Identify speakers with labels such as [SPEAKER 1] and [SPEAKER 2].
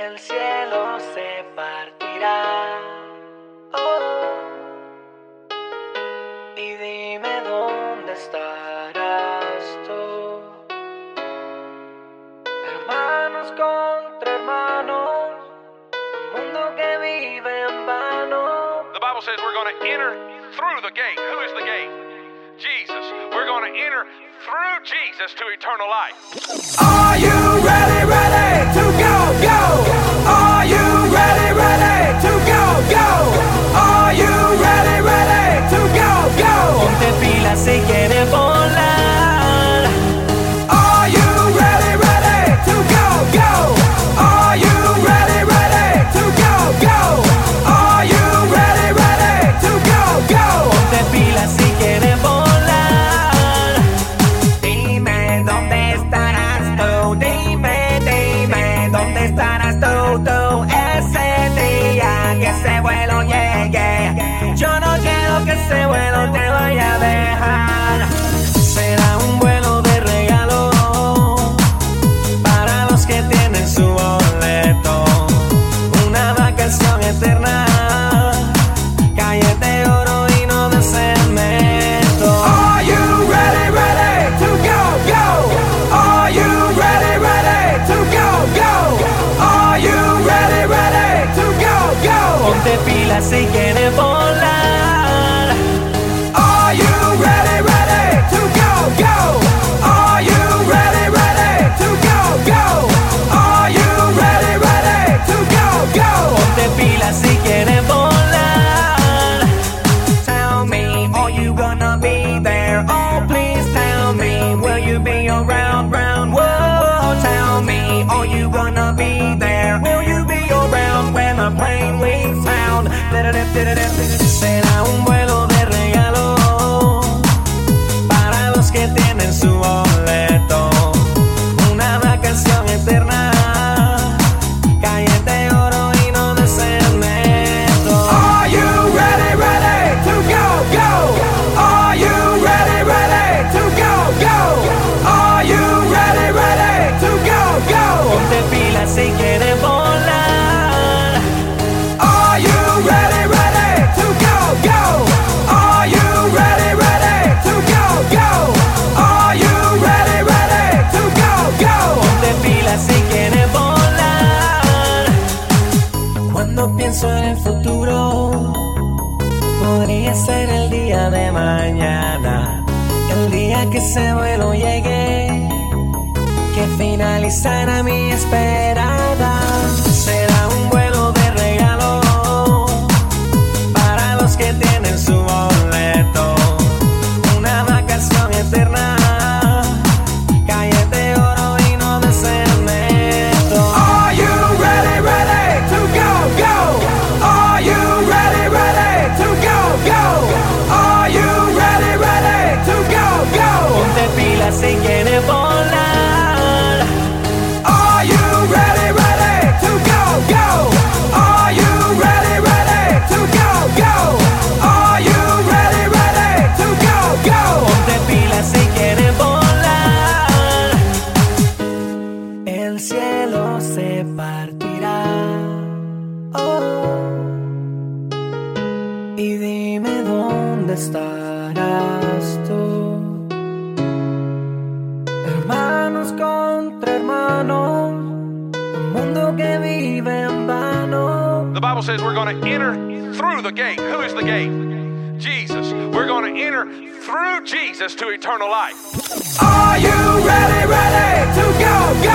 [SPEAKER 1] el cielo se partirá. Oh, y dime dónde estarás tú. Hermanos contra hermanos, un mundo que vive en vano.
[SPEAKER 2] The Bible says we're going to enter through the gate. Who is the gate? Jesus. We're going to enter through Jesus to eternal life.
[SPEAKER 1] Are you ready, ready to go, go? Are you ready, ready to go, go? Are you ready, ready to go, go? Ponte pilas si quieres volar. Are you ready, ready to go, go? Are you ready, ready to go, go? Are you ready, ready to go, go? Ponte pilas si quieres volar. Ese vuelo llegue. Yo no quiero que ese vuelo te vaya a dejar. Será un vuelo de regalo para los que tienen su boleto. Una vacación eterna, calles de oro y no de cemento. Are you ready, ready to go, go? Are you ready, ready to go, go? Are you ready, ready to go, go? Ponte pilas si quieres volar. Are you ready, ready to go, go? Are you ready, ready to go, go? Are you ready, ready to go, go? Ponte pilas si quieres volar. Tell me, are you gonna be there? Oh, please tell me, will you be around, round? Whoa, tell me, are you gonna be there? Will you be around when the plane leaves town? Será un vuelo de regalo para los que tienen su boleto. Una vacación eterna, calles de oro y no de cemento. Are you ready, ready to go, go? Are you ready, ready to go, go? Are you ready, ready to go, go? Ponte pilas si quieres volar. Are you ready, ready to go, go? Are you ready, ready to go, go? Are you ready, ready to go, go? Ponte pilas si quieres volar. Cuando pienso en el futuro, podría ser el día de mañana, el día que ese vuelo llegue, que finalizará mi esperada. Será un vuelo de regalo para los que tienen su boleto. Una vacación eterna, calles de oro y no de cemento. Are you ready, ready to go, go? Are you ready, ready to go, go? Are you ready, ready to go, go? Ponte pilas si quieres volar. Are you ready, ready to go, go? Are you ready, ready to go, go? Are you ready, ready to go, go? Ponte pilas si quieres volar. El cielo se partirá. Oh, y dime dónde estarás tú. Hermanos contra hermanos, un mundo que vive en vano.
[SPEAKER 2] The Bible says we're going to enter through the gate. Who is the gate? Jesus. We're going to enter through Jesus to eternal life.
[SPEAKER 1] Are you ready, ready to go, go?